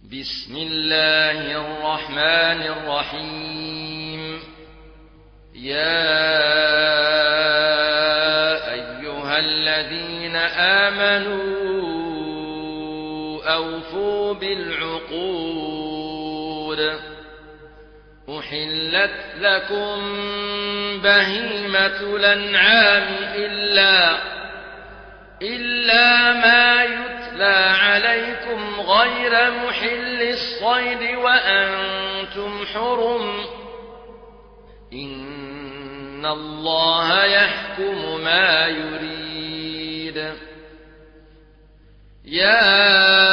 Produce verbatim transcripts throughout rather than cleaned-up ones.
بسم الله الرحمن الرحيم. يا أيها الذين آمنوا أوفوا بالعقود. أحلت لكم بهيمة الأنعام إلا إلا ما يتلى عليكم غير محل الصيد وأنتم حرم. إن الله يحكم ما يريد. يا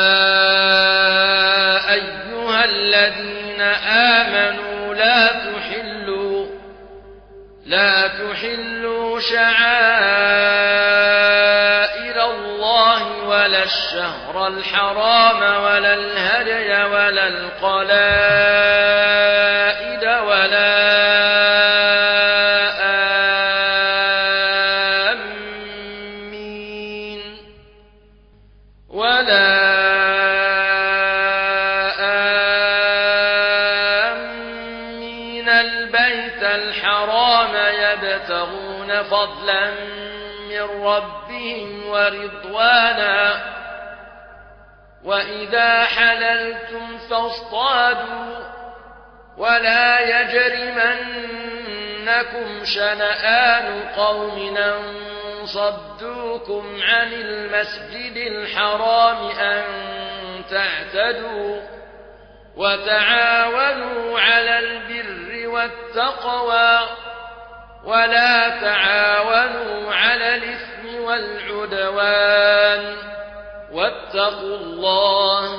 أيها الذين آمنوا لا تحلوا لا تحلوا شعائر الله ولا الشهر الحرام ولا الهدي ولا القلائد ولا آمين ولا آمين البيت الحرام يبتغون فضلا من ربهم ورضوانا. وإذا حللتم فاصطادوا ولا يجرمنكم شنآن قوم أن صدوكم عن المسجد الحرام أن تعتدوا. وتعاونوا على البر والتقوى ولا تعاونوا على الإثم والعدوان. واتقوا الله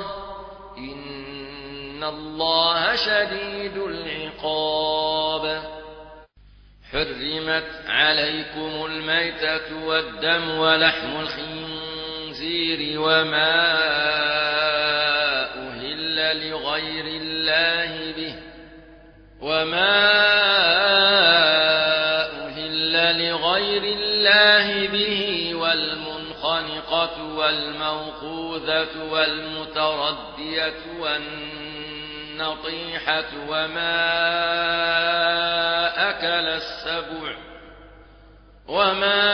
إن الله شديد العقاب. حرمت عليكم الميتة والدم ولحم الخنزير وما أهل لغير الله به وما أهل لغير الله به والمنخنقة والموقوذة والمتردية والنطيحة وما أكل السبع وما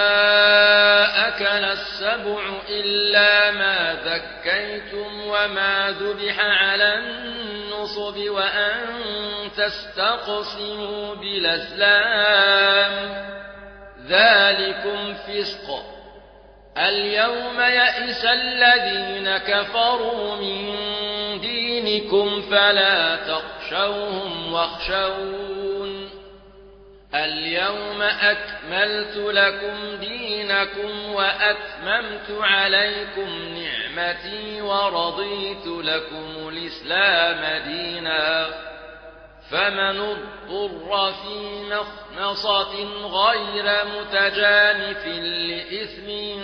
أكل السبع إلا ما ذكيتم وما ذبح على النصب وأن تستقسموا بالأزلام ذلكم فسق. اليوم يئس الذين كفروا من دينكم فلا تخشوهم واخشون. اليوم أكملت لكم دينكم وأتممت عليكم نعمتي ورضيت لكم الإسلام دينا. فمن اضطر في مخنصة غير متجانف لإثم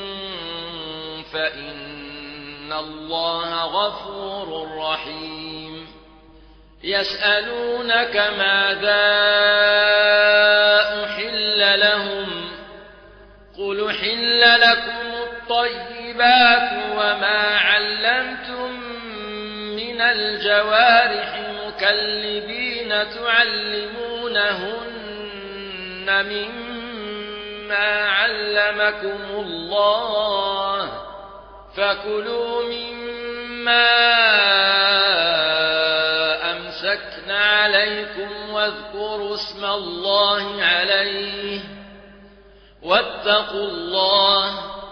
فإن الله غفور رحيم. يسألونك ماذا أحل لهم قل أحل لكم الطيبات وما علمتم من الجوارح مكلبين تعلمونهن مما علمكم الله فكلوا مما أمسكنا عليكم واذكروا اسم الله عليه واتقوا الله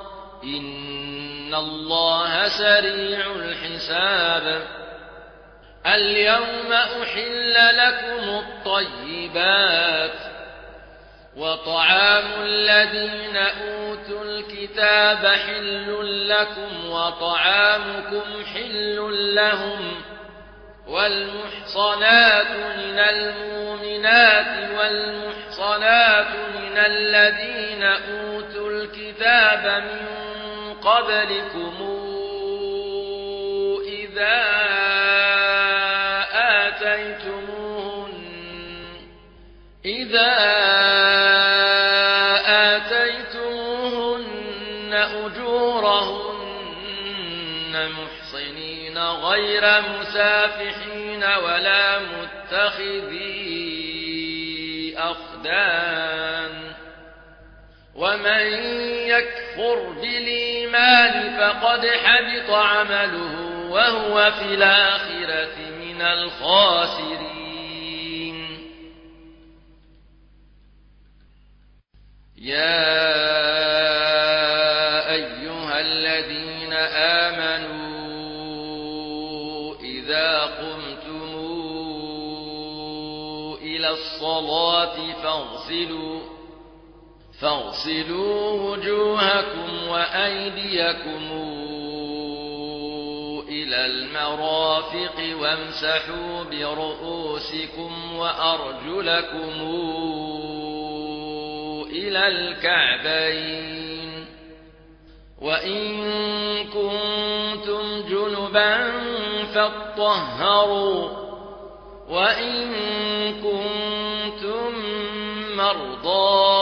إن الله سريع الحساب. اليوم أحل لكم الطيبات وطعام الذين أوتوا الكتاب حل لكم وطعامكم حل لهم. والمحصنات من المؤمنات والمحصنات من الذين أوتوا الكتاب من قبلكم إذا آتيتموهن إذا آتيتموهن أجورهن محصنين غير غير مسافحين ولا متخذي أخدان ومن يكفر بالإيمان فقد حبط عمله وهو في الآخرة من الخاسرين. يا أيها الذين آمنوا إذا قمتم إلى الصلاة فاغسلوا فاغسلوا وجوهكم وأيديكم إلى المرافق وامسحوا برؤوسكم وأرجلكم إلى الكعبين وإن كنتم جنبا فاطهروا وإن كنتم مرضى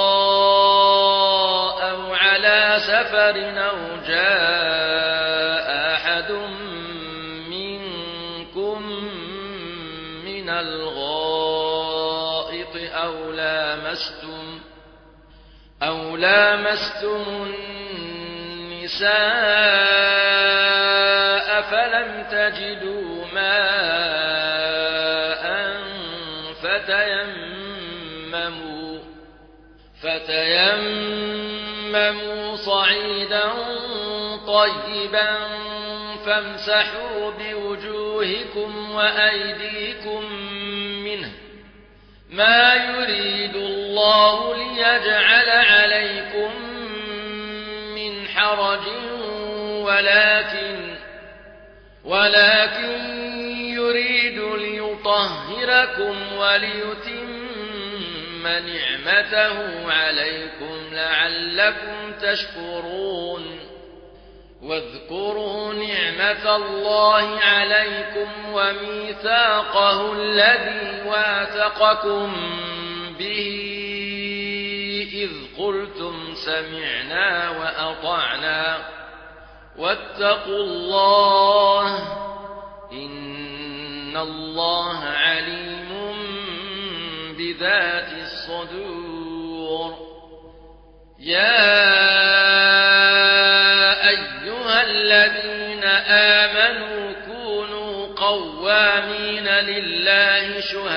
أو على سفر أو جاء أحد منكم من الغائط أو لامستم أو لامستم النساء فلم تجدوا ماء فتيمموا فتيمموا صعيدا طيبا فامسحوا بوجوهكم وأيديكم منه ما يريد الله ليجعل عليكم من حرج ولكن ولكن يريد ليطهركم وليتم نعمته عليكم لعلكم تشكرون. واذكروا نعمة الله عليكم وميثاقه الذي واثقكم به إذ قلتم سمعنا وأطعنا واتقوا الله إن الله عليم بذات الصدور. يا أيها الذين آمنوا كونوا قوامين لله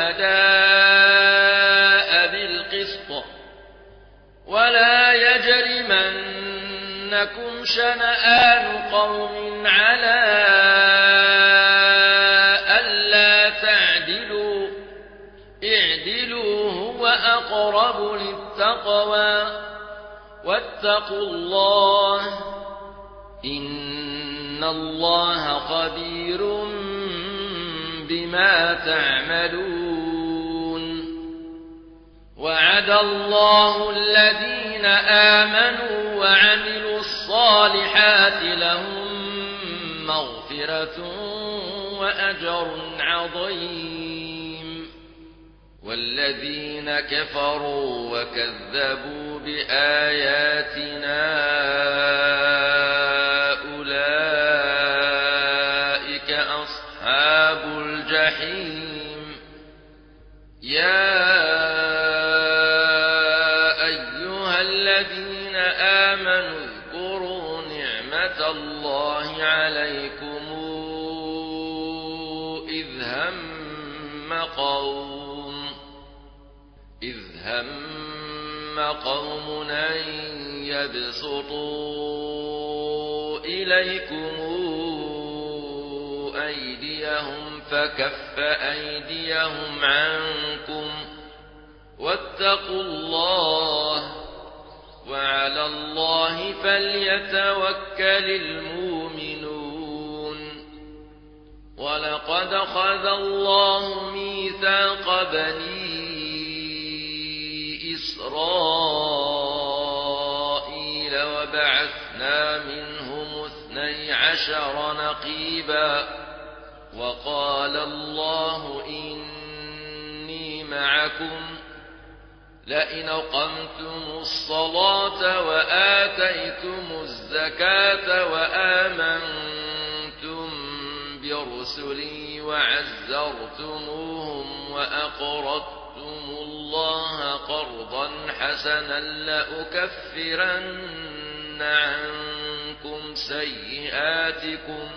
شهداء بالقسط ولا يجرمنكم شنآن قوم على ألا تعدلوا اعدلوا هو أقرب للتقوى واتقوا الله إن الله خبير بما تعملون. وعد الله الذين آمنوا وعملوا الصالحات لهم مغفرة وأجر عظيم. والذين كفروا وكذبوا بآياتنا أولئك أصحاب الجحيم. يا أيها الذين آمنوا اذكروا نعمة الله عليكم إذ هم قوم إذ هم قوم أن يبسطوا إليكم أيديهم فكف أيديهم عنكم واتقوا الله وعلى الله فليتوكل المؤمنون. ولقد أخذ الله ميثاق بني إسرائيل وبعثنا منهم اثني عشر نقيبا وقال الله إني معكم لئن أقمتم الصلاة وآتيتم الزكاة وآمنتم برسلي رسلي وعزرتموهم وأقرضتم الله قرضا حسنا لأكفرن عنكم سيئاتكم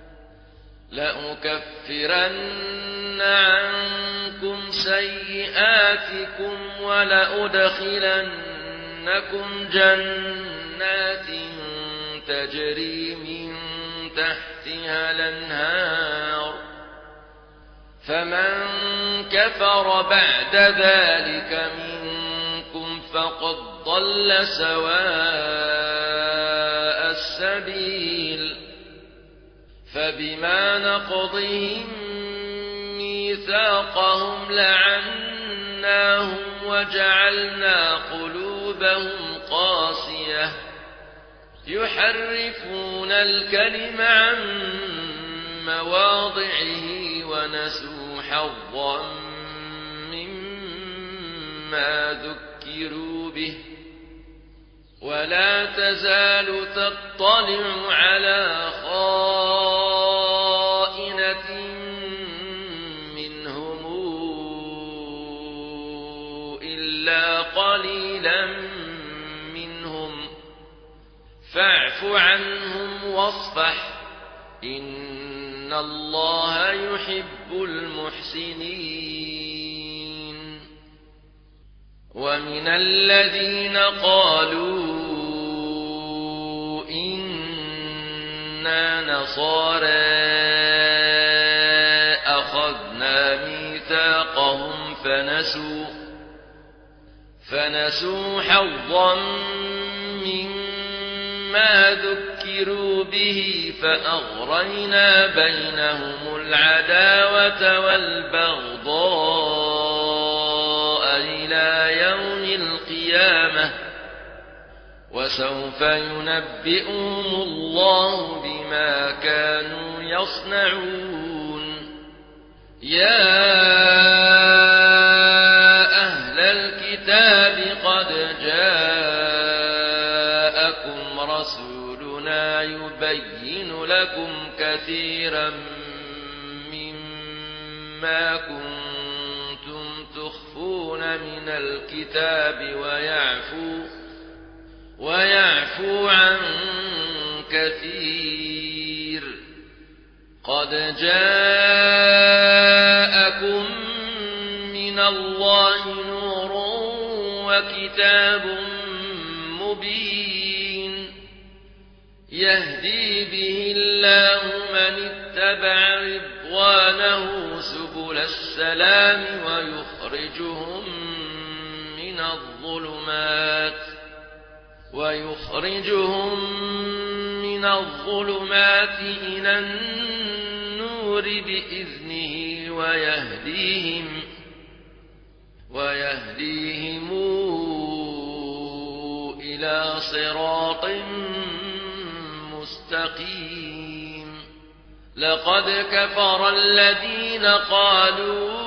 لأكفرن عنكم سيئاتكم ولأدخلنكم جنات تجري من تحتها الأنهار فمن كفر بعد ذلك منكم فقد ضل سواء السبيل فبما نقضهم ميثاقهم لعناهم وجعلنا قلوبهم قاسية يحرفون الكلم عن مواضعه ونسوا حظا مما ذكروا به ولا تزال تطلع على خائنة منهم إلا قليلا منهم فاعف عنهم واصفح إن الله يحب المحسنين ومن الذين قالوا إنا نصارى أخذنا ميثاقهم فنسوا فنسوا حظا مما ذكروا به فأغرينا بينهم العداوة والبغضاء إلى يوم القيامة وسوف ينبئهم الله بما كانوا يصنعون يا أهل الكتاب قد جاءكم رسولنا يبين لكم كثيرا مما كنتم تخفون من الكتاب ويعفو ويعفو عن كثير قد جاءكم من الله نور وكتاب مبين يهدي به الله من اتبع رضوانه سبل السلام ويخرجهم من الظلمات ويخرجهم من الظلمات إلى النور بإذنه ويهديهم ويهديهم إلى صراط مستقيم لقد كفر الذين قالوا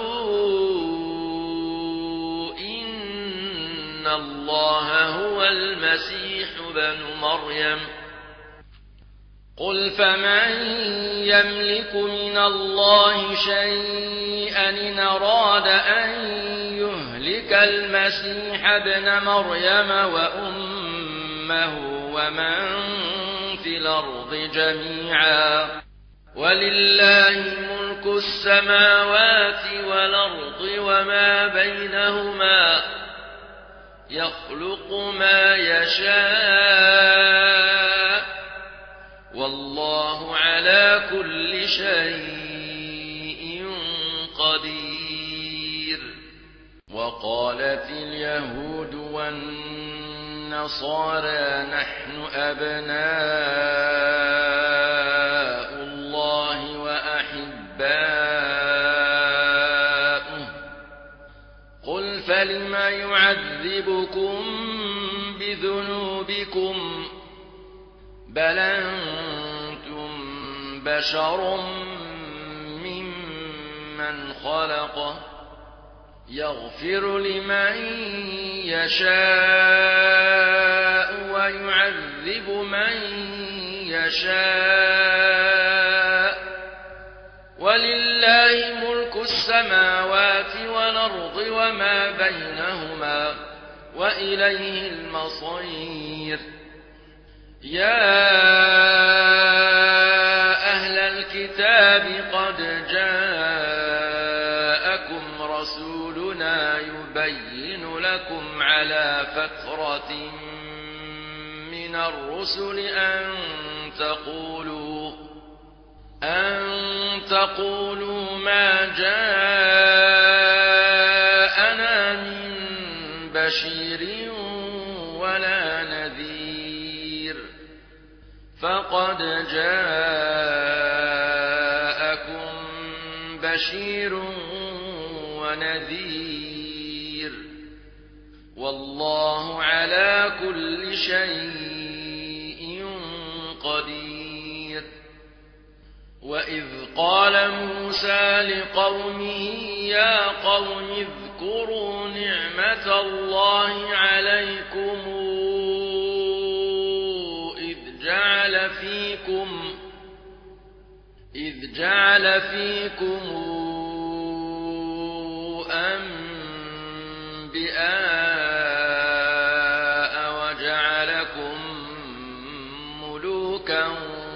إن الله هو المسيح ابن مريم قل فمن يملك من الله شيئا إن أراد أن يهلك المسيح ابن مريم وأمه ومن في الأرض جميعا ولله ملك السماوات والأرض وما بينهما يخلق ما يشاء والله على كل شيء قدير وقالت اليهود والنصارى نحن أبناء الله وأحباؤه قل فلم يعذبكم بذنوبكم بل أنتم بشر ممن خلق يغفر لمن يشاء ويعذب من يشاء ولله ملك السماوات والأرض وما بينهما وإليه المصير يا أهل الكتاب قد جاءكم رسولنا يبين لكم على فترة من الرسل أن تقولوا أن تقولوا ما جاءنا من بشير ولا نذير فقد جاءكم بشير ونذير والله على كل شيء قدير وإذ قال موسى لقومه يا قوم اذكروا نعمة الله عليكم إذ جعل فيكم إذ جعل فيكم أنبياء وجعلكم ملوكا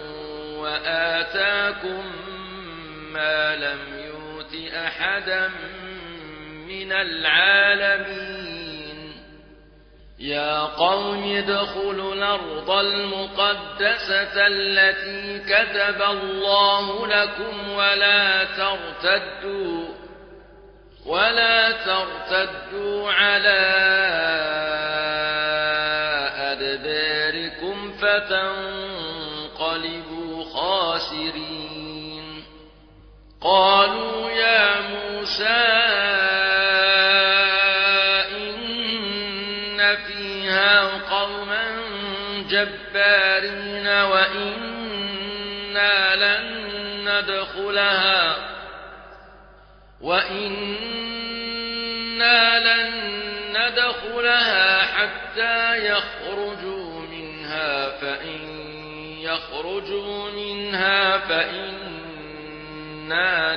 وآتاكم ما لم يؤت أحدا من العالمين يا قوم ادخلوا الأرض المقدسة التي كتب الله لكم ولا ترتدوا ولا ترتدوا على أدباركم فتنقلبوا خاسرين قالوا يا موسى إن فيها قوما جبارين وإنا لن ندخلها وإنا لن ندخلها حتى يخرجوا منها فإن يخرجوا منها فإنا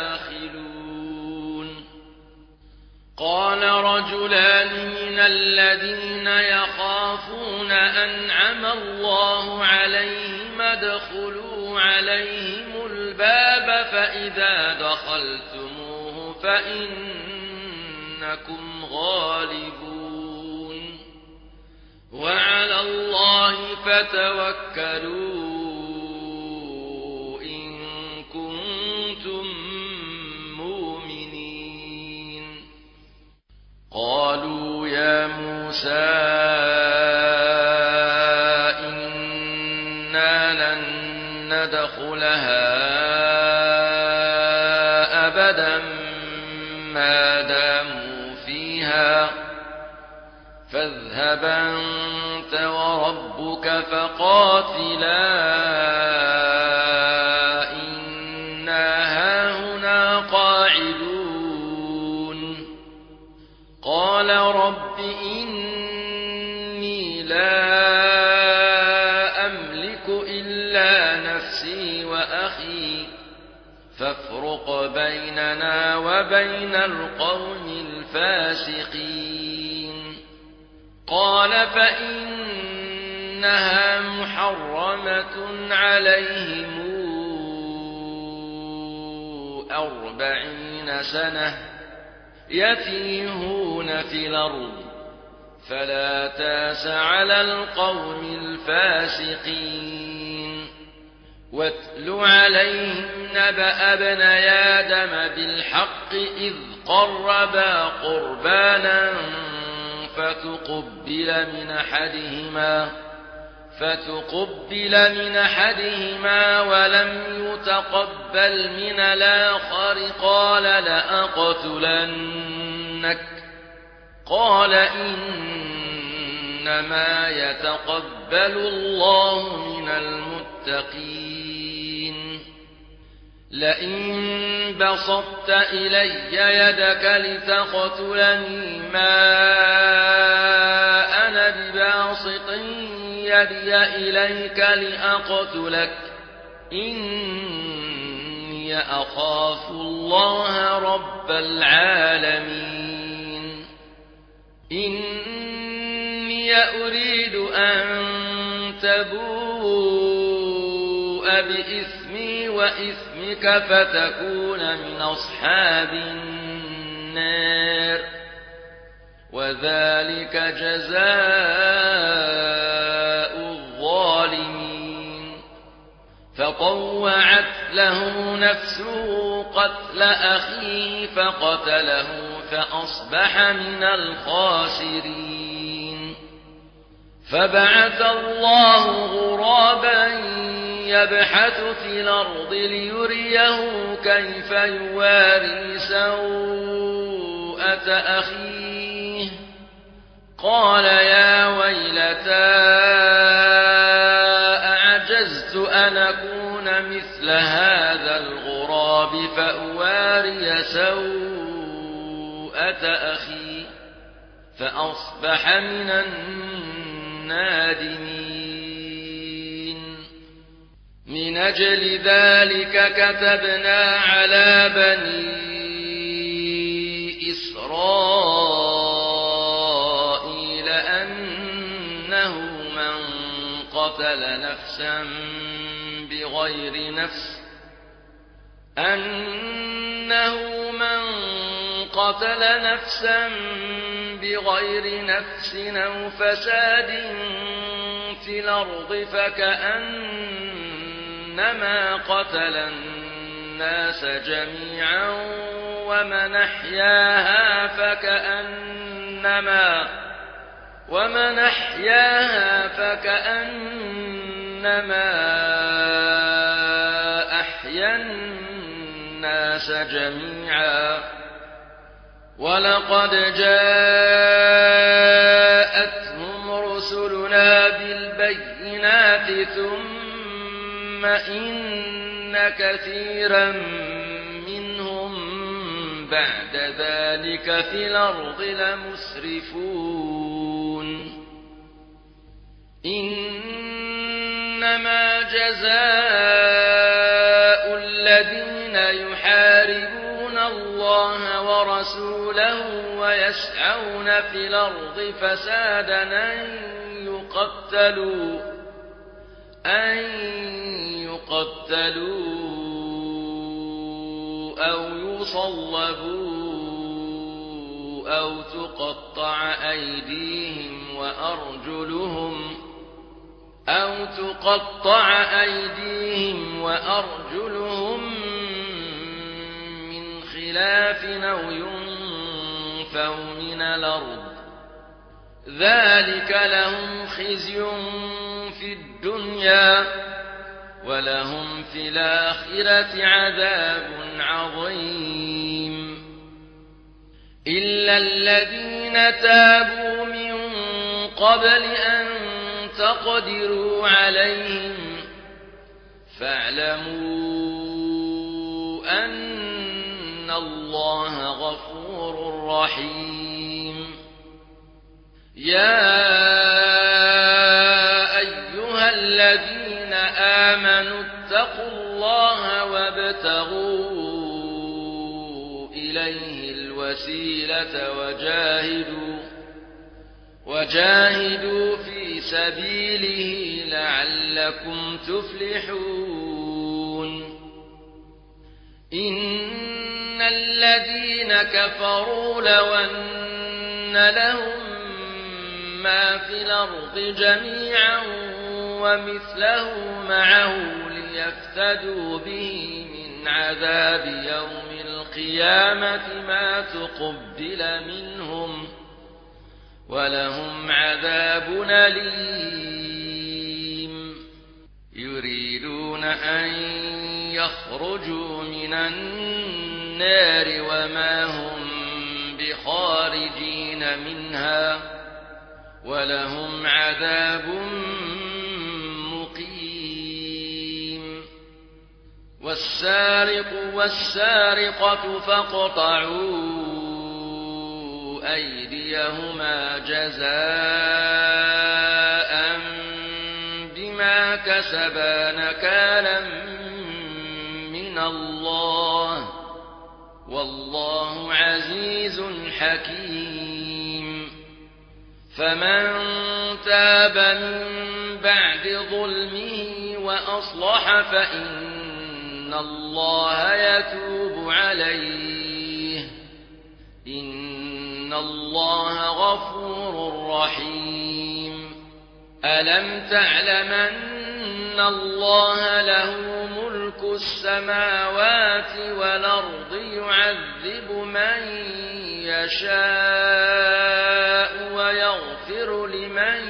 داخلون قال رجلان من الذين يخافون أنعم الله عليهم ادخلوا عليهم الباب فإذا دخلتموه فإنكم غالبون وعلى الله فتوكلوا إن كنتم مؤمنين قالوا يا موسى إنا لن ندخلها أبدا ما داموا فيها فاذهب أنت وربك فقاتلا إنا هاهنا قاعدون قال رب إني لا أملك إلا نفسي وأخي فافرق بيننا وبين القوم الفاسقين قال فإنها محرمة عليهم أربعين سنة يتيهون في الأرض فلا تاس على القوم الفاسقين واتل عليهم نبأ ابني آدم بالحق إذ قربا قربانا فتقبل من أحدهما فتقبل من أحدهما ولم يتقبل من الآخر قال لأقتلنك قال إنما يتقبل الله من المتقين لئن بسطت إلي يدك لتقتلني ما أنا بباسط يدي إليك لأقتلك إني أخاف الله رب العالمين إني أريد أن تبوء بإثمي وإثمك فتكون من أصحاب النار وذلك جزاء الظالمين فطوعت له نفسه قتل أخيه فقتله فأصبح من الخاسرين فبعث الله غرابا يبحث في الأرض ليريه كيف يواري سوءة أخيه قال يا ويلتى أعجزت أن أكون مثل هذا الغراب فأواري سوءة أخي فأصبح من النادمين من أجل ذلك كتبنا على بني إسرائيل أنه من قتل نفسا بغير نفس أنه من قتل نفسا بغير نفس أو فساد في الأرض فكأنما قتل الناس جميعا ومن أحياها فكأنما ومن أحياها فكأنما أحيا الناس جميعا ولقد جاءتهم رسلنا بالبينات ثم إن كثيرا منهم بعد ذلك في الأرض لمسرفون إنما جزاء الذين يحاربون الله ورسوله ويسعون في الأرض فسادا أن يقتلوا أن يقتلوا أو يصلبوا أو تقطع أيديهم وأرجلهم أو تقطع أيديهم وأرجلهم من خلاف أو ينفوا من الأرض ذلك لهم خزي في الدنيا ولهم في الآخرة عذاب عظيم إلا الذين تابوا من قبل أن تقدروا عليهم فاعلموا أن الله غفور رحيم يا أيها الذين آمنوا اتقوا الله وابتغوا إليه الوسيلة وجاهدوا وجاهدوا في سبيله لعلكم تفلحون إن الذين كفروا لو أن لهم ما في الأرض جميعا ومثله معه ليفتدوا به من عذاب يوم القيامة ما تقبل منهم ولهم عذاب أليم يريدون أن يخرجوا من النار وما هم بخارجين منها ولهم عذاب مقيم والسارق والسارقة فاقطعوا أيديهما جزاء بما كسبا نكالا من الله والله عزيز حكيم فمن تاب من بعد ظلمه وأصلح فإن الله يتوب عليه إن الله غفور رحيم ألم تعلم أن الله له ملك السماوات والأرض يعذب من يشاء ويغفر لمن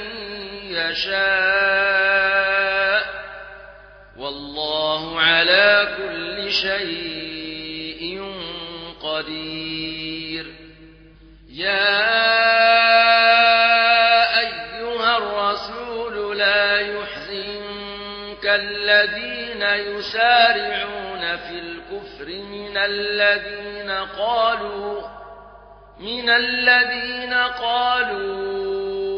يشاء والله على كل شيء قدير يا أيها الرسول لا يحزنك الذين يسارعون في الكفر من الذين قالوا من الذين قالوا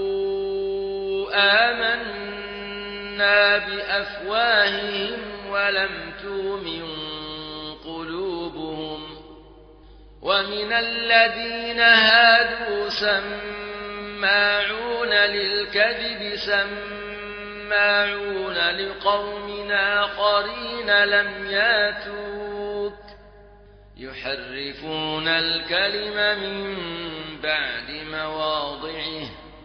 آمنا بأفواههم ولم تؤمن قلوبهم ومن الذين هادوا سماعون للكذب سماعون لقوم آخرين لم ياتوك يحرفون الكلم من بعد مواضعه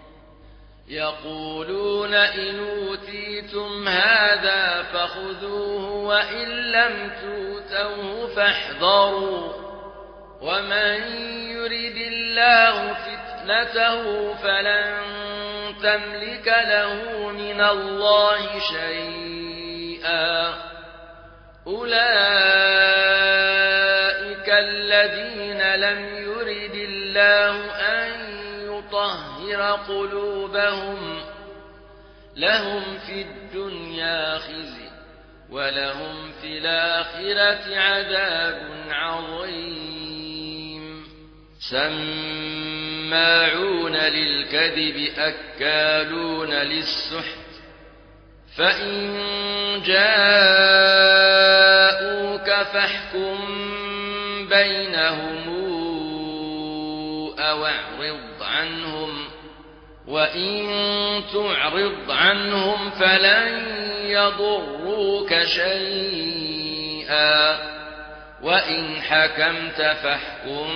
يقولون إن أوتيتم هذا فخذوه وإن لم تؤتوه فاحذروا ومن يرد الله فتنته فلن تملك له من الله شيئا أولئك الذين لم يرد الله أن يطهر قلوبهم لهم في الدنيا خزي ولهم في الآخرة عذاب عظيم سماعون للكذب أكالون للسحت فإن جاءوك فاحكم بينهم أو اعرض عنهم وإن تعرض عنهم فلن يضروك شيئا وإن حكمت فاحكم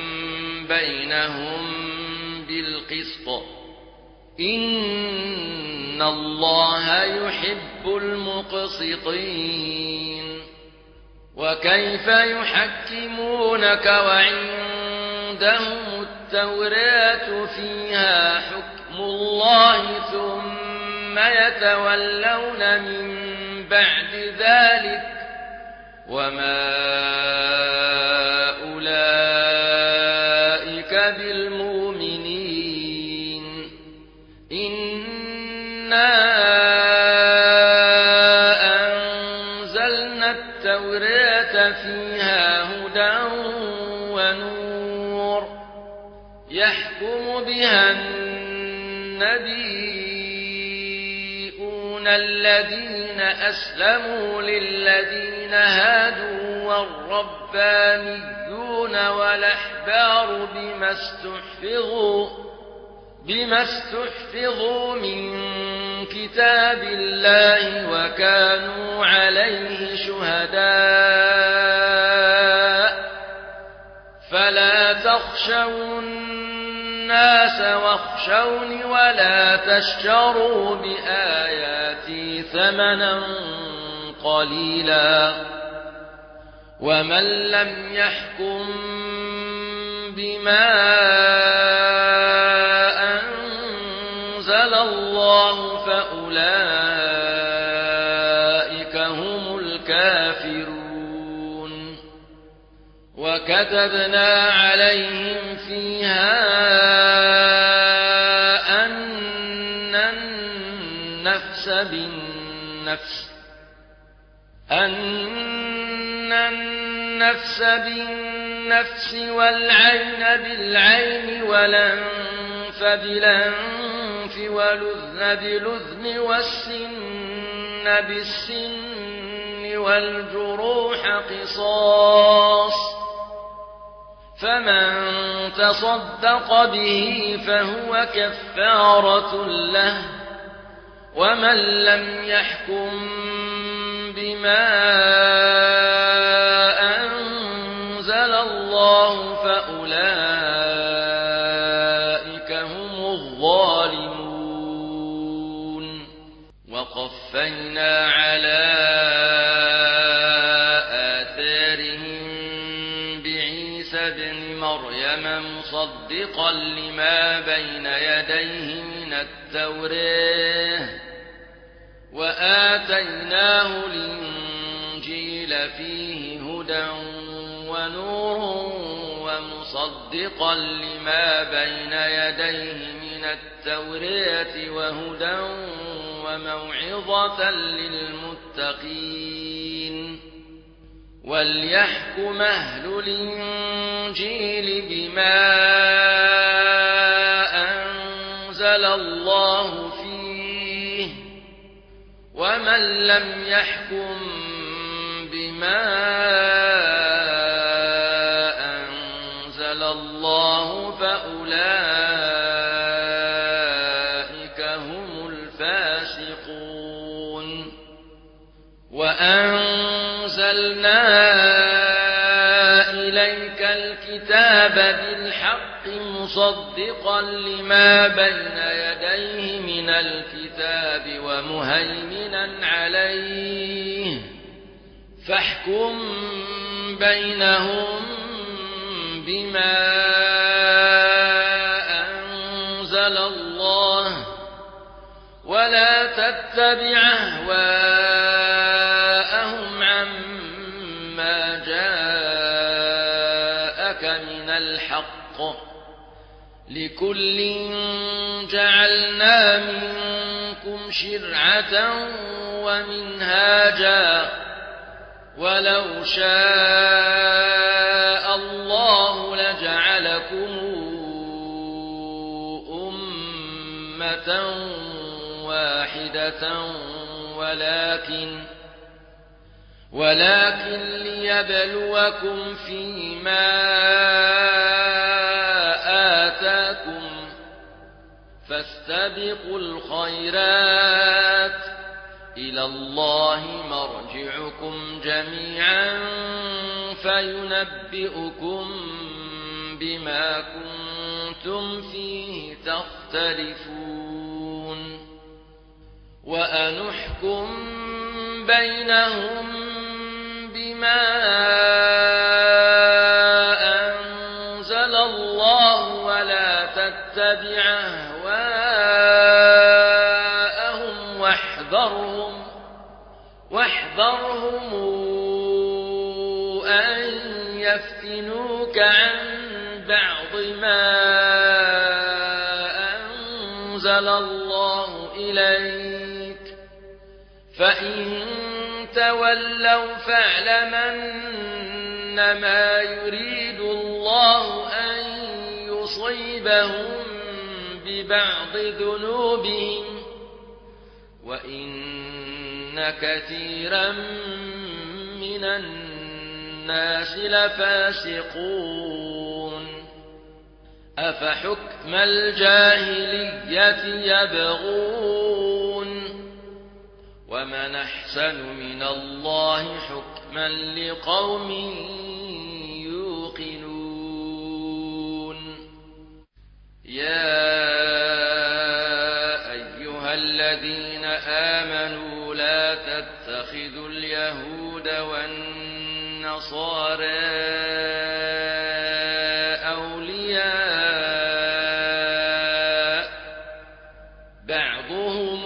بينهم بالقسط إن الله يحب المقسطين وكيف يحكمونك وعندهم التوراة فيها حكم الله ثم يتولون من بعد ذلك وما أولئك بالمؤمنين إنا أنزلنا التوراة فيها هدى ونور يحكم بها النبيون الذين أسلموا للذين هادوا والربانيون والأحبار بما استحفظوا بما استحفظوا من كتاب الله وكانوا عليه شهداء فلا تخشوا الناس واخشوني ولا تشتروا بآياتي ثمنا قليلا ومن لم يحكم بما أنزل الله فأولئك هم الكافرون وكتبنا عليهم فيها أن النفس بالنفس أن النفس بالنفس والعين بالعين والأنف بالأنف والأذن بالأذن والسن بالسن والجروح قصاص فمن تصدق به فهو كفارة له ومن لم يحكم بما أنزل الله فأولئك هم الظالمون. وقفينا على آثارهم بعيسى ابن مريم مصدقا لما بين يديه من التوراة وآتيناه الإنجيل فيه هدى ونور ومصدقا لما بين يديه من التوراة وهدى وموعظة للمتقين. وليحكم أهل الإنجيل بما أنزل الله فيه ومن لم يحكم بما أنزل الله فأولئك هم الفاسقون. وأنزلنا إليك الكتاب بالحق مصدقا لما بين يديه من الكتاب ومهيمنا عليه فاحكم بينهم بما أنزل الله ولا تتبع أهواءهم عما جاءك من الحق لكل جعلنا منكم شرعة ومنهاجا ولو شاء الله لجعلكم أمة واحدة ولكن ولكن ليبلوكم فيما آتاكم فاستبقوا الخيرات إلى الله مرجعكم جميعا فينبئكم بما كنتم فيه تختلفون. وأنحكم بينهم بما أنزل الله ولا تتبع أهواءهم واحذرهم واحذرهم أن يفتنوك عن بعض ما أنزل الله إليك فإن تولوا فاعلم أنما يريد الله أن يصيبهم ببعض ذنوبهم وإن كثيرا من الناس لفاسقون. أفحكم الجاهلية يبغون ومن أحسن من الله حكما لقوم يوقنون. يا أيها الذين آمنوا لا تتخذوا اليهود والنصارى أولياء بعضهم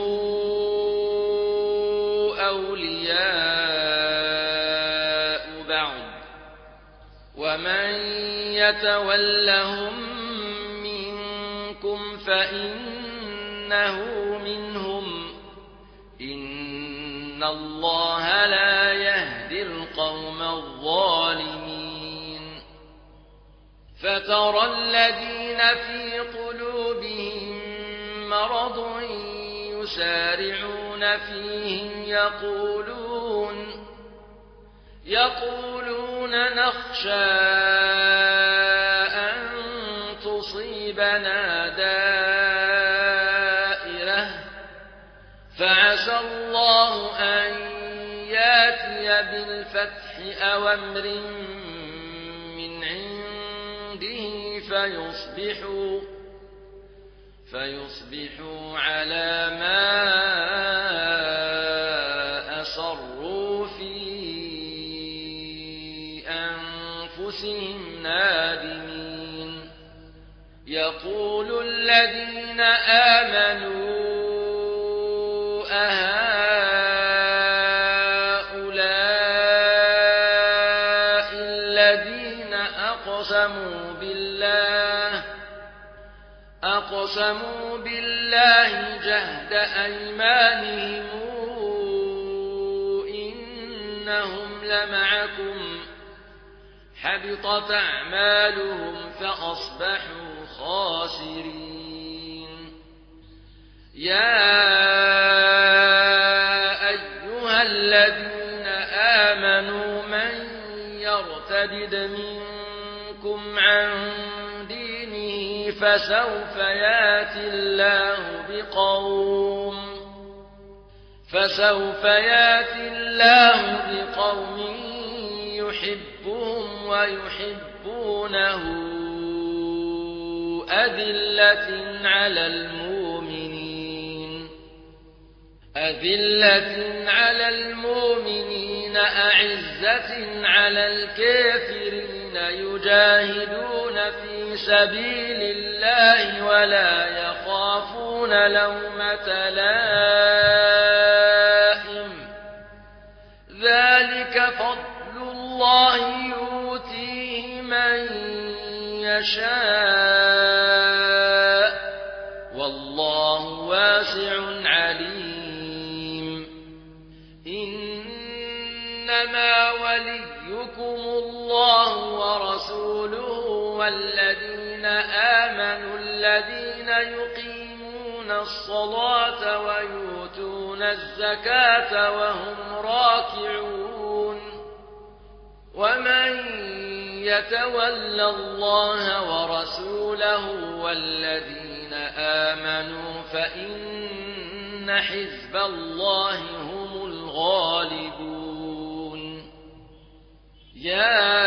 أولياء بعض ومن يتولهم منكم فإنه منهم إن الله لا يهدي القوم الظالمين. فترى الذين في قلوبهم مرض يسارعون فيهم يقولون يقولون نخشى أو أمر من عنده فيصبحوا فيصبحوا على ما أصروا في أنفسهم نادمين يقول الذين آمنوا أهؤلاء الذين أقسموا بالله أقسموا بالله جهد أيمانهم إنهم لمعكم حبطت أعمالهم فأصبحوا خاسرين يا أيها الذين آمنوا من يرتد منكم عن دينه فسوف يأتي الله بقوم فسوف يأتي الله بقوم يحبهم ويحبونه أذلة على المؤمنين أذلة على المؤمنين أعزة على الكافرين يجاهدون في سبيل الله ولا يخافون لومة لائم ذلك فضل الله يؤتيه من يشاء والله واسع عليم إنما وليكم الله ورسوله والذين آمنوا الذين يقيمون الصلاة ويؤتون الزكاة وهم راكعون ومن يتول الله ورسوله والذين آمنوا فإن حزب الله هم الغالبون يا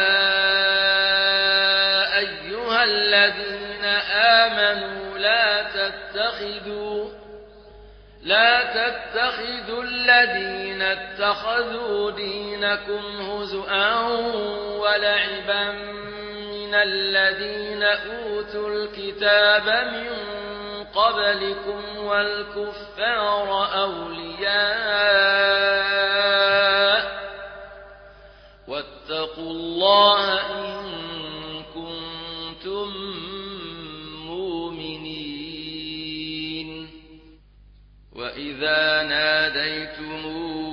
أيها الذين آمنوا لا تتخذوا لا تتخذوا الذين اتخذوا دينكم هزؤا ولعبا من الذين أوتوا الكتاب من قبلكم والكفار أولياء واتقوا الله إن كنتم مؤمنين وإذا ناديتم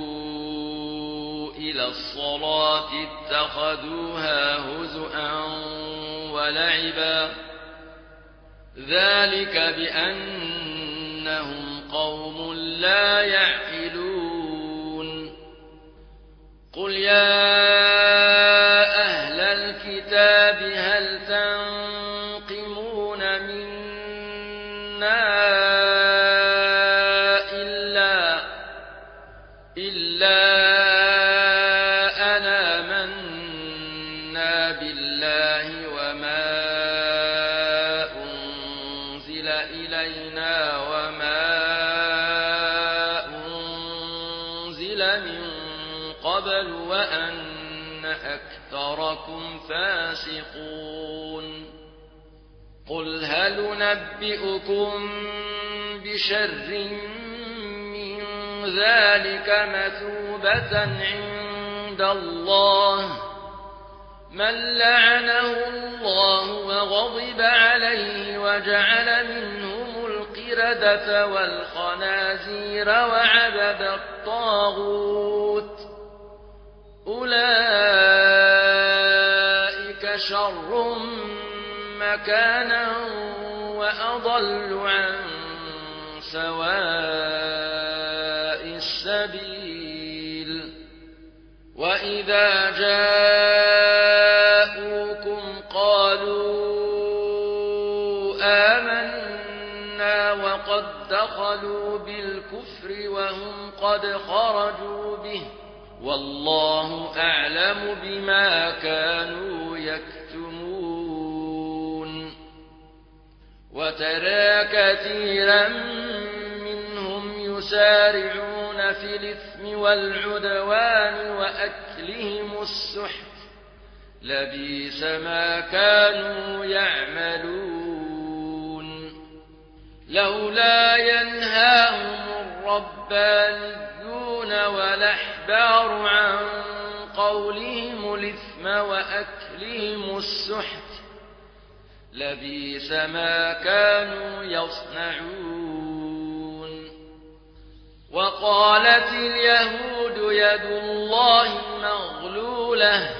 إلى الصلاة اتخذوها هزؤا ولعبا ذلك بأنهم قوم لا يعقلون قل يا أهل الكتاب هل تنقمون منا إلا إلا أن آمنا بالله وما أنزل إلينا وما أنزل من قبل وأن أكثركم فاسقون قل هل ننبئكم بشر من ذلك مثوبة عند الله من لعنه الله وغضب عليه وجعل منهم القردة والخنازير وعبد الطاغوت أولئك شر مكانا وأضل عن سواء السبيل وإذا جاءوكم قالوا آمنا وقد دخلوا بالكفر وهم قد خرجوا به والله أعلم بما كانوا يكتمون وترى كثيرا منهم يسارعون في الإثم والعدوان وأكلهم السحت لبئس ما كانوا يعملون لولا ينهاهم الربانيون والأحبار عن قولهم الإثم وأكلهم السحت لبئس ما كانوا يصنعون وقالت اليهود يد الله مغلولة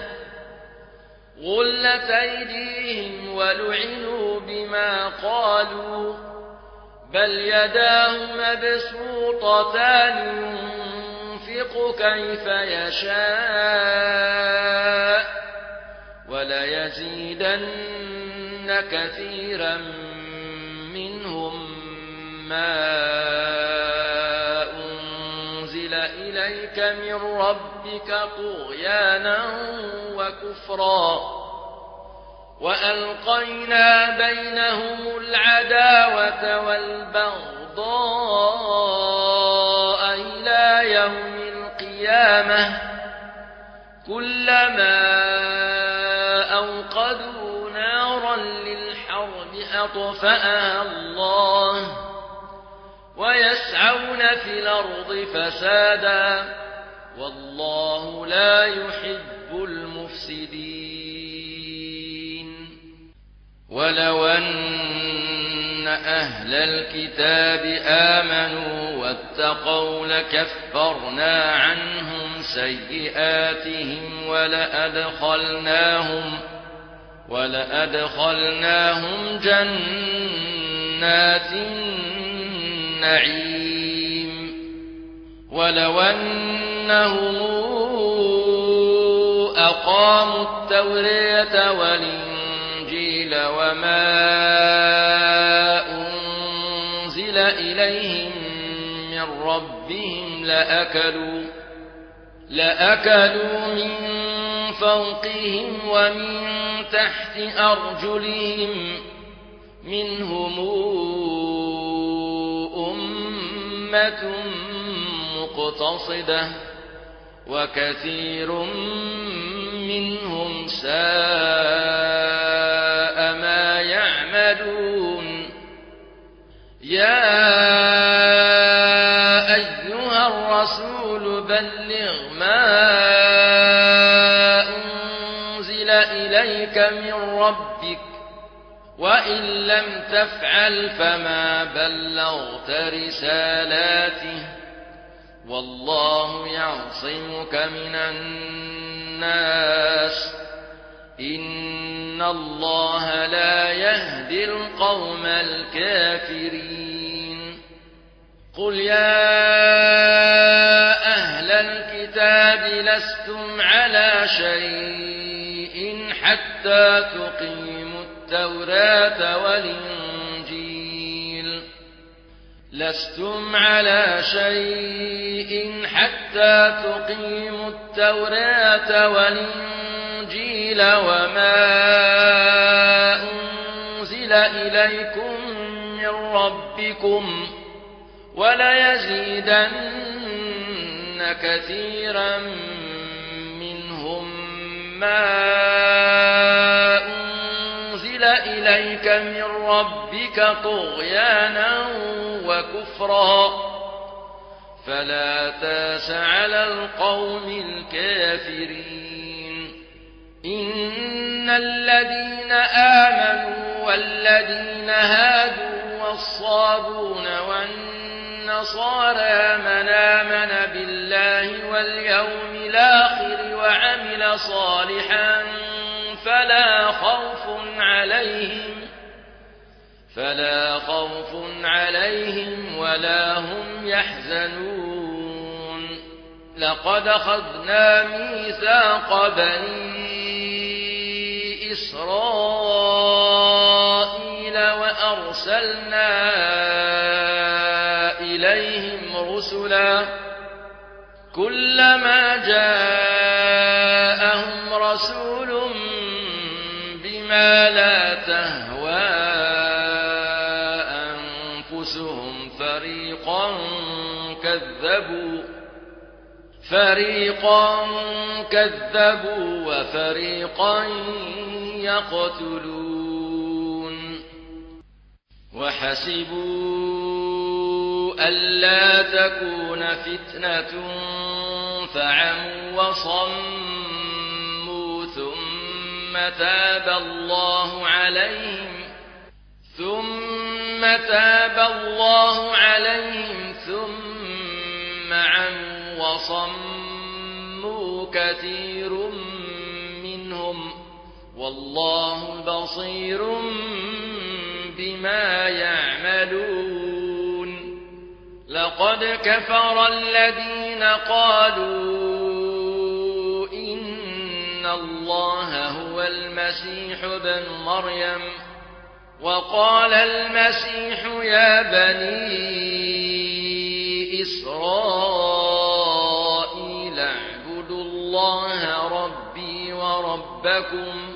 غلت أيديهم ولعنوا بما قالوا بل يداه مبسوطتان ينفق كيف يشاء وليزيدن كثيرا منهم ما أنزل إليك من ربك طغيانا وكفرا وألقينا بينهم العداوة والبغضاء إلى يوم القيامة كلما أوقدوا نارا للحرب أطفأها الله ويسعون في الأرض فسادا والله لا يحب المفسدين ولو أن أهل الكتاب آمنوا واتقوا لكفرنا عنهم سيئاتهم ولأدخلناهم ولأدخلناهم جنات النعيم ولو أنهم أقاموا التوراة والإنجيل وما أنزل إليهم من ربهم لأكلوا لأكلوا من فوقهم ومن تحت أرجلهم منهم أمة مقتصدة وكثير منهم ساء ما يعملون يا أيها الرسول بلغ ما أنزل إليك من ربك وإن لم تفعل فما بلغت رسالاته والله يعصمك من الناس إن الله لا يهدي القوم الكافرين قل يا أهل الكتاب لستم على شيء حتى تقيموا التوراة والإنجيل لستم على شيء حتى تقيموا التوراة والإنجيل وما أنزل إليكم من ربكم وليزيدن كثيرا منهم ما أنزل إليك من ربك طغيانا وكفرا فلا تاس على القوم الكافرين إن الذين آمنوا والذين هادوا والصابون والنصارى من آمن بالله واليوم الآخر وعمل صالحا فلا خوف عليهم فلا خوف عليهم ولا هم يحزنون لقد أخذنا ميثاق بني إسرائيل وأرسلنا إليهم رسلا كلما جاء ما لا تهوى أنفسهم فريقا كذبوا فريقا كذبوا وفريقا يقتلون وحسبوا ألا تكون فتنة فعموا وصموا ثم تاب الله عليهم ثم تاب الله عليهم ثم عموا وصموا كثير منهم والله بصير بما يعملون لقد كفر الذين قالوا إن الله هو المسيح ابن مريم وقال المسيح يا بني إسرائيل اعبدوا الله ربي وربكم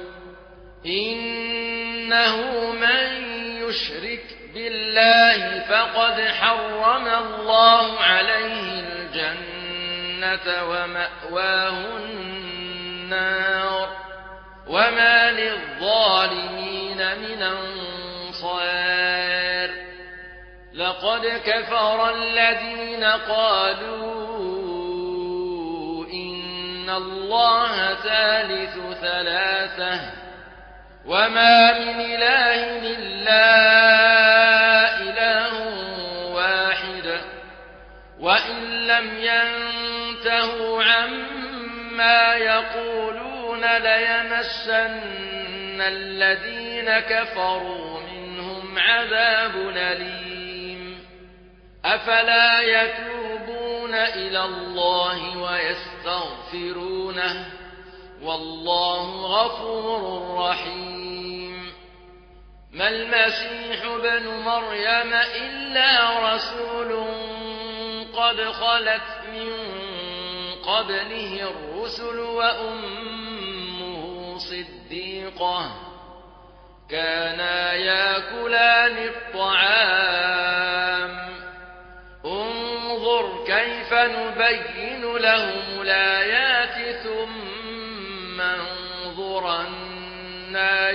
إنه من يشرك بالله فقد حرم الله عليه الجنة ومأواه النار وما للظالمين من أنصار لقد كفر الذين قالوا إن الله ثالث ثلاثة وما من إله إلا إله واحد وإن لم ينتهوا عما يقولون ليمسن الذين كفروا منهم عذاب أليم أفلا يتوبون إلى الله ويستغفرونه والله غفور رحيم ما المسيح ابن مريم إلا رسول قد خلت من قبله الرسل وأمه صديقة كانا يأكلان الطعام انظر كيف نبين لهم الآيات ثم انظر أنى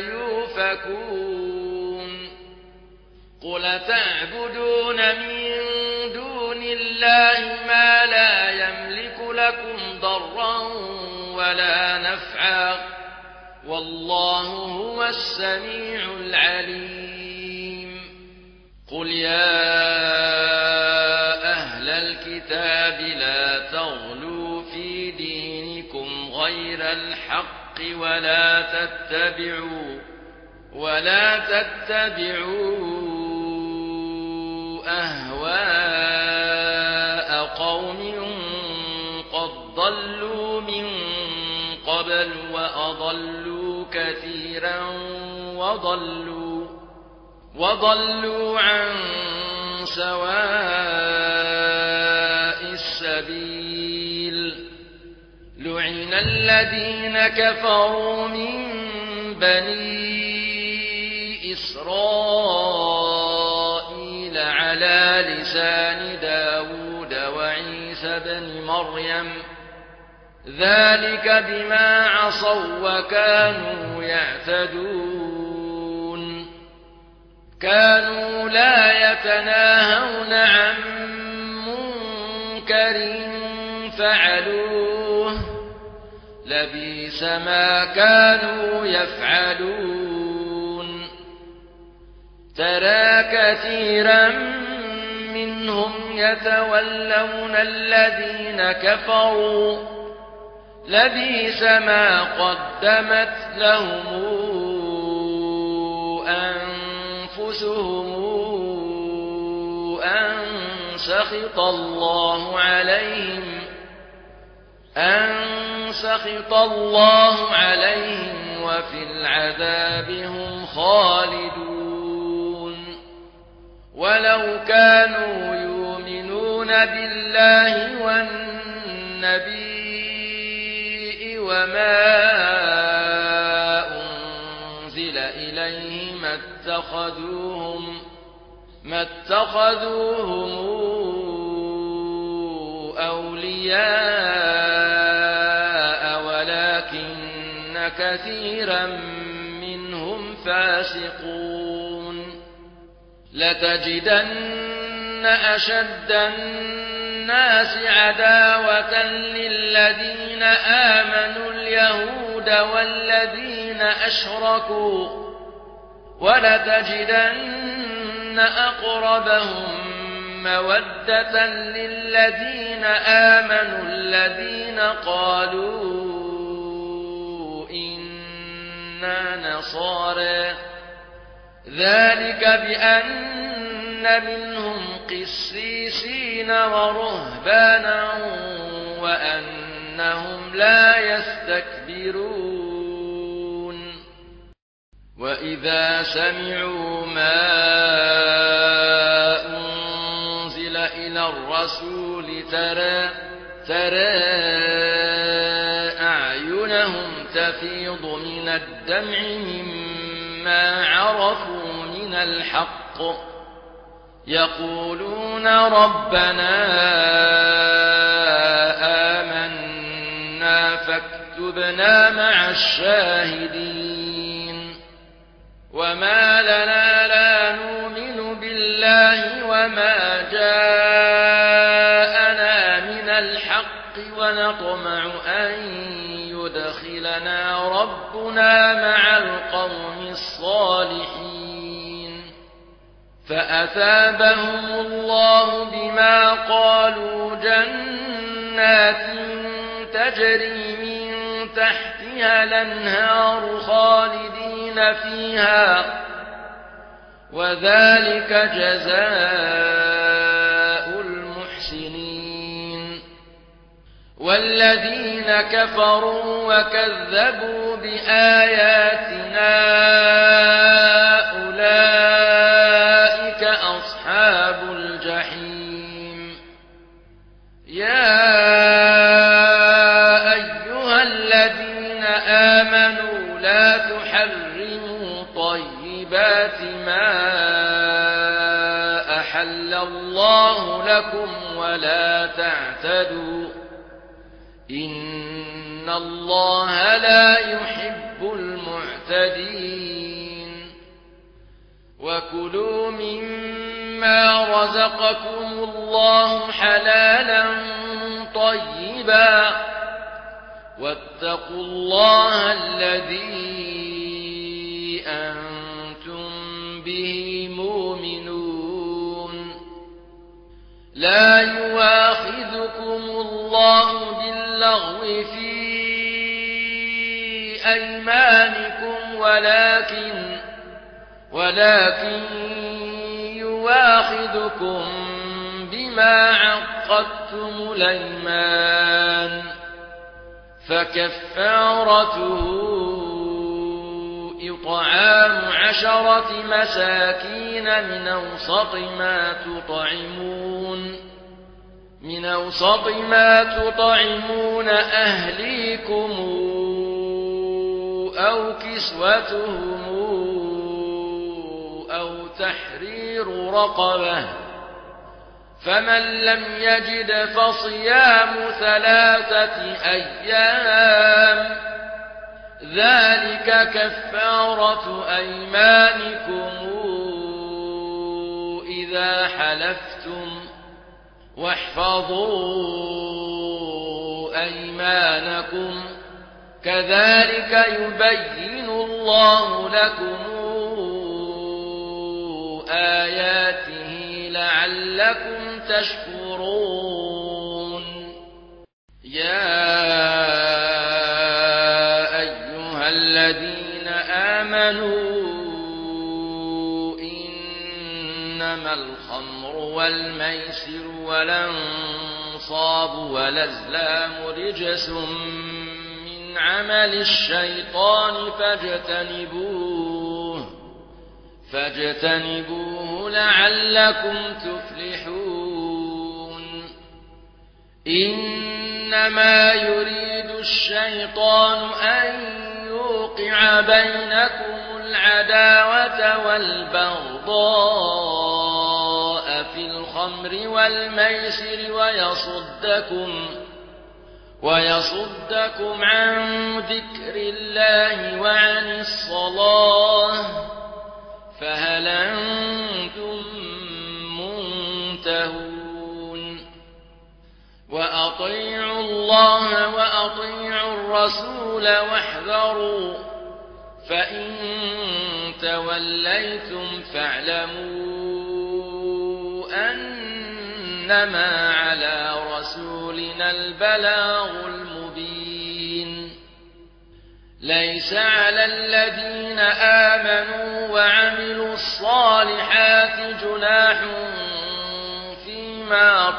يؤفكون قل تعبدون من دون الله ما لا يملك لكم ضرا ولا نفعا والله هو السميع العليم قل يا أهل الكتاب لا تغلوا في دينكم غير الحق ولا تتبعوا ولا تتبعوا أهواء قوم قد ضلوا من قبل وأضلوا كثيرا وضلوا وضلوا عن سواء السبيل لعن الذين كفروا من بني إسرائيل على لسان داود وعيسى بن مريم ذلك بما عصوا وكانوا يعتدون كانوا لا يتناهون عن منكر فعلوه لبئس ما كانوا يفعلون ترى كثيرا منهم يتولون الذين كفروا لبئس ما قدمت لهم أنفسهم أن سخط الله عليهم أن سخط الله عليهم وفي العذاب هم خالدون ولو كانوا يؤمنون بالله والنبي وما أنزل إليه ما اتخذوهم ما اتخذوهم أولياء ولكن كثيرا منهم فاسقون لتجدن أشد الناس عداوة للذين آمنوا اليهود والذين أشركوا ولتجدن أقربهم مودة للذين آمنوا الذين قالوا إنا نصارى ذلك بأن منهم قسيسين ورهبانا وأنهم لا يستكبرون وإذا سمعوا ما أنزل إلى الرسول ترى ترى أعينهم تفيض من الدمع مما عرفوا من الحق يقولون ربنا آمنا فاكتبنا مع الشاهدين وما لنا لا نؤمن بالله وما جاءنا من الحق ونطمع أن يدخلنا ربنا مع القوم الصالحين فأثابهم الله بما قالوا جنات تجري من تحتها الأنهار خالدين فيها وذلك جزاء المحسنين والذين كفروا وكذبوا بآياتنا أولئك أصحاب الجحيم يا أيها الذين آمنوا لا تحرموا طيبات ما أحل الله لكم ولا تعتدوا إن الله لا يحب المعتدين وكلوا مما رزقكم الله حلالا طيبا واتقوا الله الذي أنتم به مؤمنون لا يواخذكم الله باللغو في أيمانكم ولكن ولكن يواخذكم بما عقدتم الأيمان فكفارته إطعام عشرة مساكين من أوسط ما تطعمون من أوسط ما تطعمون أهليكم أو كسوتهم أو تحرير رقبة فمن لم يجد فصيام ثلاثة أيام ذلك كفارة أيمانكم إذا حلفتم واحفظوا أيمانكم كذلك يبين الله لكم آياته لعلكم تشكرون يا أيها الذين آمنوا إنما الخمر والميسر والأنصاب والأزلام رجس من عمل الشيطان فاجتنبوه فاجتنبوه لعلكم تفلحون إنما يريد الشيطان أن يوقع توقع بينكم العداوة والبغضاء في الخمر والميسر ويصدكم ويصدكم عن ذكر الله وعن الصلاة فهل أنتم منتهون وأطيعوا الله وأطيعوا الرسول واحذروا فإن توليتم فاعلموا أنما على رسولنا البلاغ المبين ليس على الذين آمنوا وعملوا الصالحات جناح فيما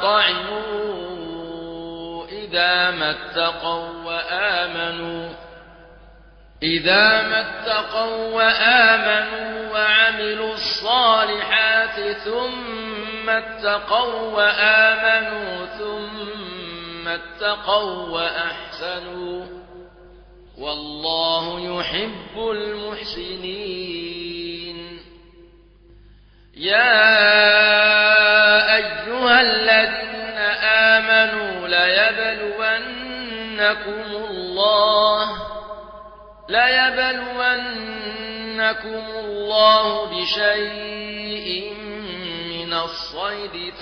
طعموا إذا ما اتقوا وآمنوا إذا ما اتقوا وآمنوا وعملوا الصالحات ثم اتقوا وآمنوا ثم اتقوا وأحسنوا والله يحب المحسنين يا أيها الذين آمنوا ليبلونكم الله ليبلونكم الله بشيء من الصيد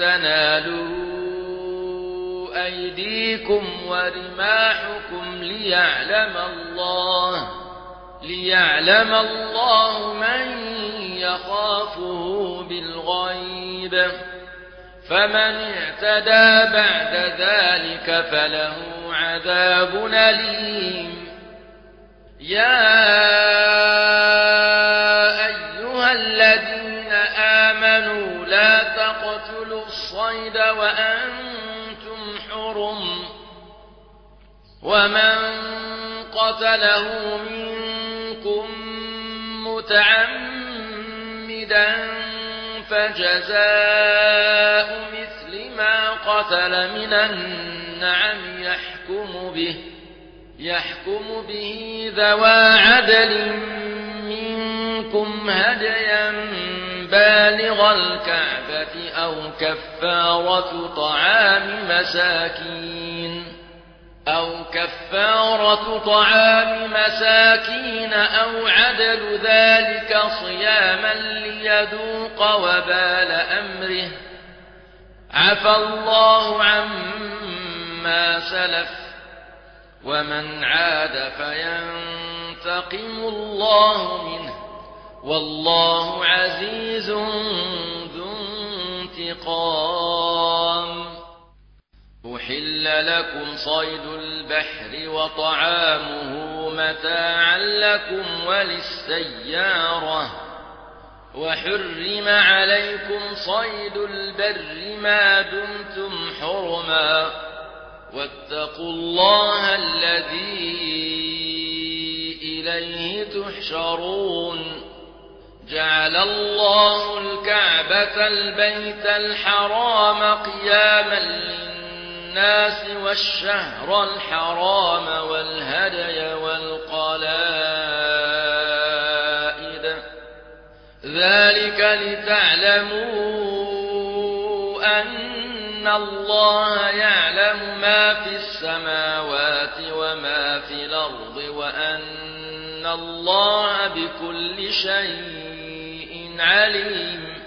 تنالوا أيديكم ورماحكم ليعلم الله ليعلم الله من يخافه بالغيب فمن اعتدى بعد ذلك فله عذاب أليم يا أيها الذين آمنوا لا تقتلوا الصيد وأنتم حرم ومن قتله منكم متعمدا فجزاء مثل ما قتل من النعم يحكم به يحكم به ذوى عدل منكم هديا بالغ الكعبة أو كفارة طعام مساكين أو كفارة طعام مساكين أو عدل ذلك صياما ليذوق وبال أمره عفى الله عما سلف ومن عاد فينتقم الله منه والله عزيز ذو انتقام أحل لكم صيد البحر وطعامه متاعا لكم وللسيارة وحرم عليكم صيد البر ما دمتم حرما واتقوا الله الذي إليه تحشرون جعل الله الكعبة البيت الحرام قياما للناس والشهر الحرام والهدي والقلائد ذلك لتعلموا أن الله يعلم ما في السماوات وما في الأرض وأن الله بكل شيء عليم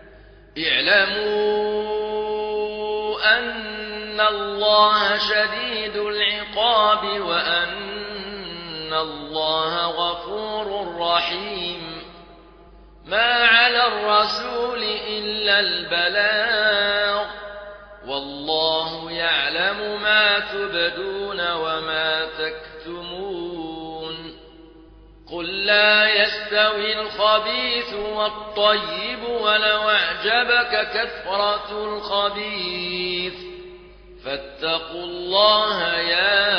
اعلموا أن الله شديد العقاب وأن الله غفور رحيم ما على الرسول إلا البلاغ والله يعلم ما تبدون وما تكتمون قل لا يستوي الخبيث والطيب ولو أعجبك كثرة الخبيث فاتقوا الله يا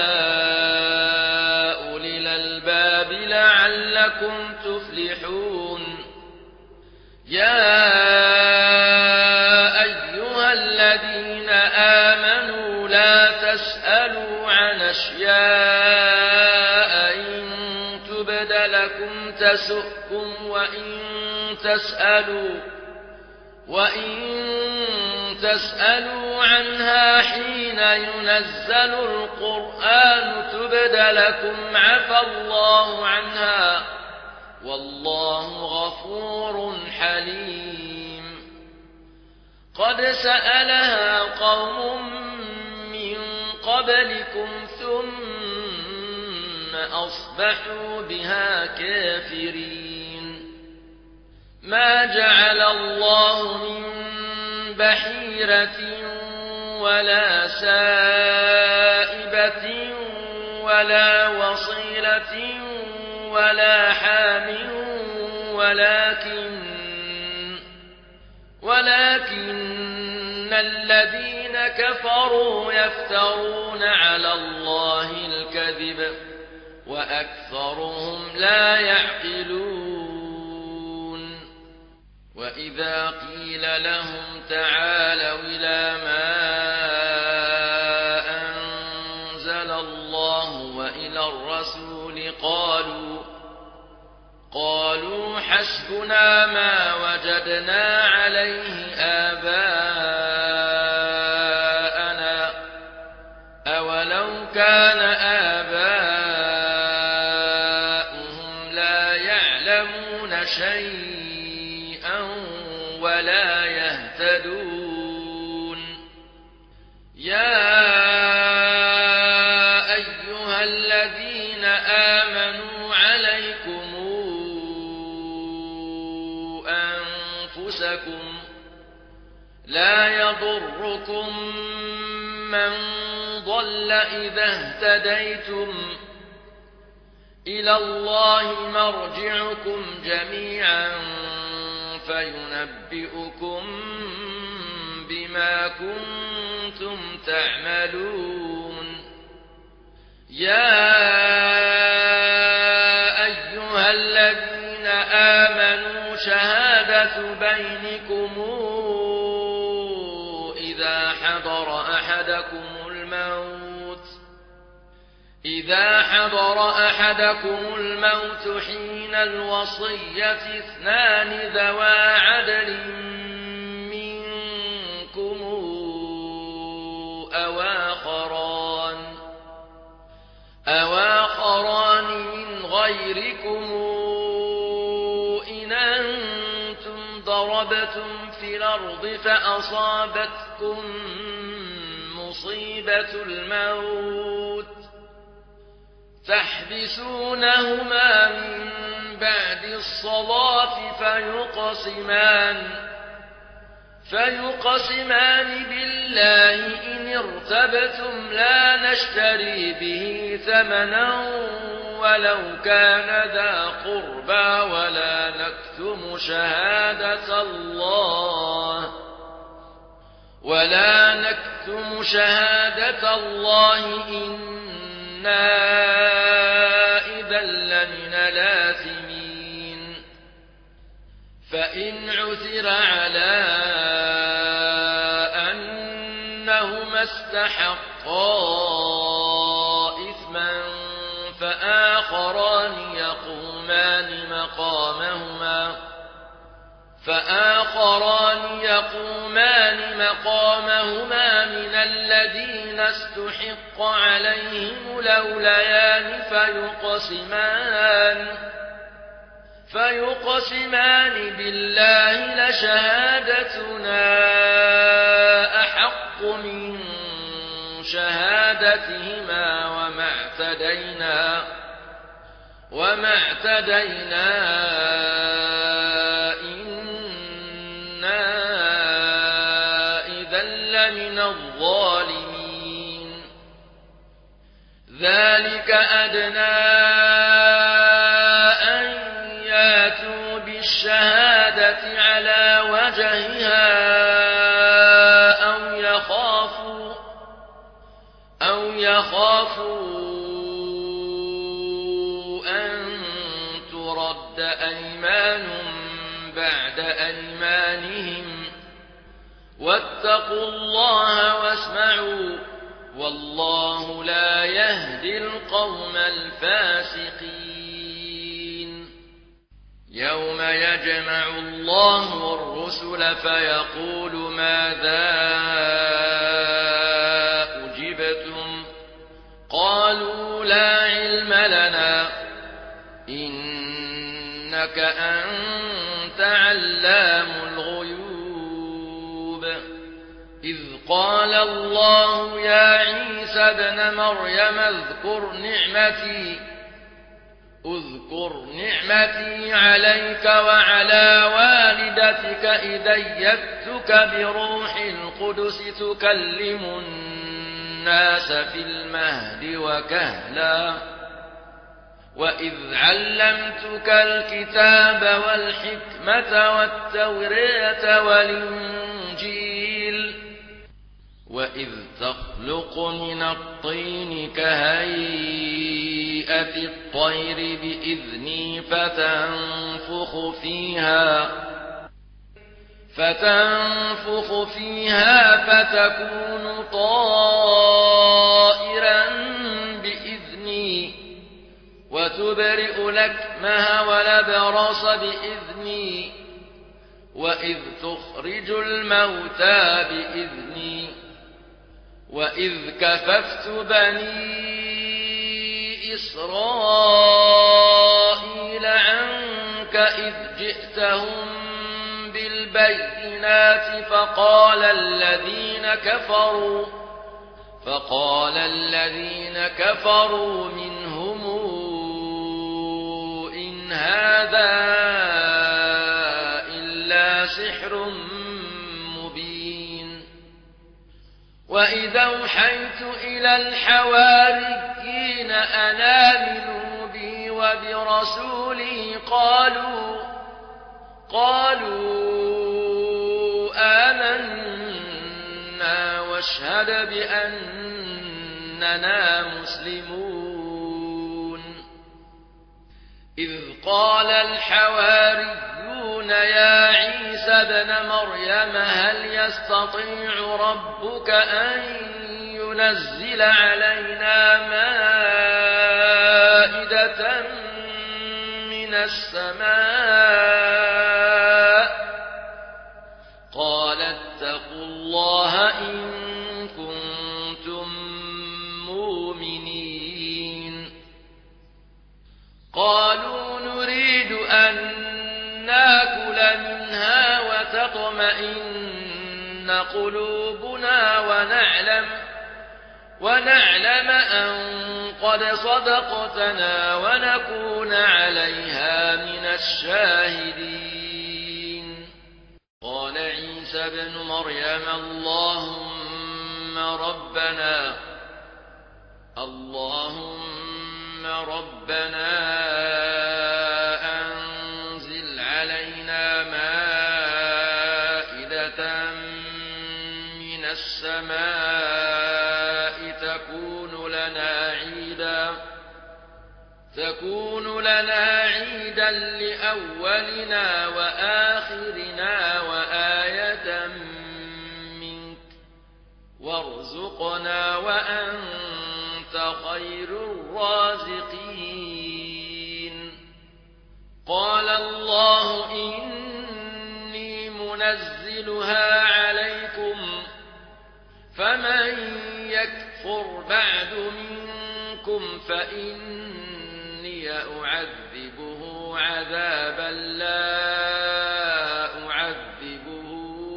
أولي الألباب لعلكم تفلحون يا أيها الذين آمنوا لا تسألوا عن أشياء إن تبد تسؤكم وإن تسألوا وإن تسألوا عنها حين ينزل القرآن تبد لكم عفى الله عنها والله غفور حليم. قد سألها قوم من قبلكم ثم أصبحوا بها كافرين. ما جعل الله من بحيرة ولا سائبة ولا وصيلة ولا حام ولكن ولكن الذين كفروا يفترون على الله الكذب وأكثرهم لا يعقلون. وإذا قيل لهم تعالوا إلى ما أنزل الله وإلى الرسول قالوا قالوا حسبنا ما وجدنا عليه آباءنا أولو كان آباؤهم لا يعلمون شيئا ولا يهتدون. يا أيها الذين آمنوا عليكم أنفسكم لا يضركم من ضل إذا اهتديتم إلى الله مرجعكم جميعا فينبئكم بما كنتم تعملون. يا أيها الذين آمنوا شهادة بينكم إذا حضر أحدكم الموت إذا حضر أحدكم الموت حين الوصية اثنان ذوى عدل منكم أو آخران أو آخران من غيركم إن أنتم ضربتم في الأرض فأصابتكم مصيبة الموت تحبسونهما من بعد الصلاة فيقسمان فيقسمان بالله إن ارتبتم لا نشتري به ثمنا ولو كان ذا قربى ولا نكتم شهادة الله ولا نكتم شهادة الله إنا إذا لمن الآثمين. فإن عثر على أنهما استحقا إثما فآخران يقومان مقامهما فآخران يقومان مقامهما من الذين استحق عليهم الأوليان فيقسمان فيقسمان بالله لشهادتنا أحق من شهادتهما وما اعتدينا وما اعتدينا إنا إذا لمن الظالمين. ذلك أدنى الشهادة على وجهها أو يخافوا أو يخافوا أن ترد أيمان بعد أيمانهم واتقوا الله واسمعوا والله لا يهدي القوم الفاسقين. يوم يجمع الله الرسل فيقول ماذا أجبتم قالوا لا علم لنا إنك أنت علام الغيوب إذ قال الله يا عيسى ابن مريم اذكر نعمتي اذكر نعمتي عليك وعلى والدتك إذ أيدتك بروح القدس تكلم الناس في المهد وكهلا وإذ علمتك الكتاب والحكمة والتوراة والإنجيل وإذ تخلق من الطين كهيئة الطير بإذني فتنفخ فيها فتنفخ فيها فتكون طائرا بإذني وتبرئ الأكمه والأبرص بإذني وإذ تخرج الموتى بإذني وإذ كففت بني إسرائيل عنك إذ جئتهم بالبينات فقال الذين كفروا فقال الذين كفروا منهم إن هذا إلا سحر مبين وإذا أوحيت إلى الحواريين أن آمنوا بي وبرسولي قالوا قالوا آمنا واشهد بأننا مسلمون إذ قال الحواريون يا عيسى ابن مريم هل يستطيع ربك أن ينزل علينا مائدة من السماء قال اتقوا الله إن كنتم مؤمنين قالوا نريد أن ناكل منها وتطمئن قلوبنا ونعلم ونعلم أن قد صدقتنا ونكون عليها من الشاهدين قال عيسى ابن مريم اللهم ربنا اللهم ربنا أنزل علينا مائدة من السماء تكون لنا عيدا تكون لنا عيدا لأولنا وآخرنا وآية منك وارزقنا وأنت خير الرازقين قال الله إني منزلها عليكم فمن يكفر بعد منكم فإني أعذبه عذابا لا أعذبه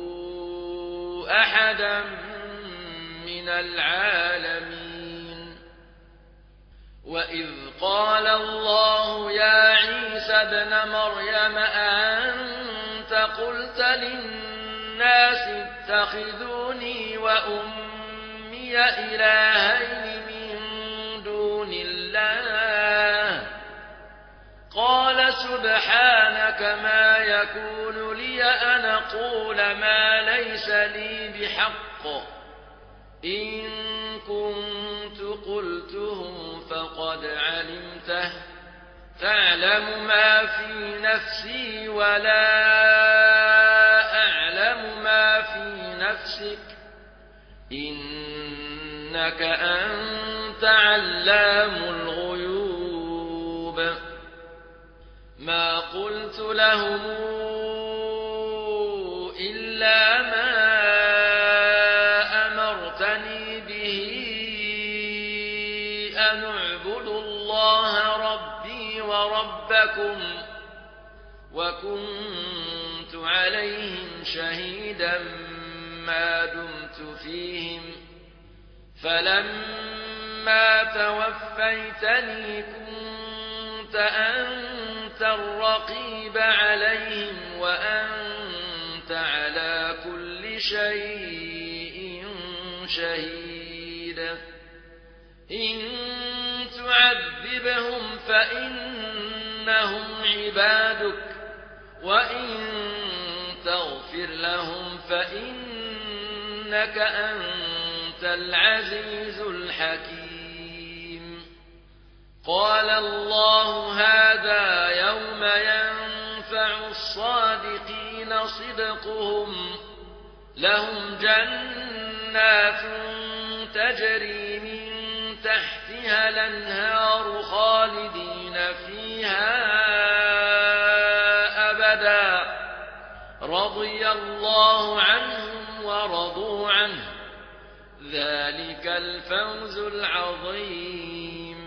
أحدا من العالمين وإذ قال الله يا عيسى ابن مريم أنت قلت للناس اتخذوني وأمي إلهين من دون الله قال سبحانك ما يكون لي أن أقول ما ليس لي بحق إن كنت قلته فقد علمته تعلم ما في نفسي ولا أعلم ما في نفسك إنك أنت علام الغيوب ما قلت لهم إلا ما أمرتني به أن اعبدوا الله ربي وربكم وكنت عليهم شهيدا ما دمت فيهم فلما توفيتني كنت أنت الرقيب عليهم وأنت على كل شيء شهيد إن تعذبهم فإنهم عبادك وإن تغفر لهم فإنك أنت العزيز الحكيم قال الله هذا يوم ينفع الصادقين صدقهم لهم جنات تجري من تحتها الأنهار خالدين فيها أبدا رضي الله عنهم ورضوا عنه ذلك الفوز العظيم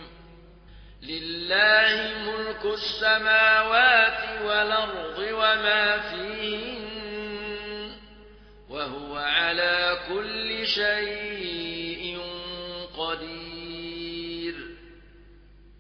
لله ملك السماوات والأرض وما فيهن وهو على كل شيء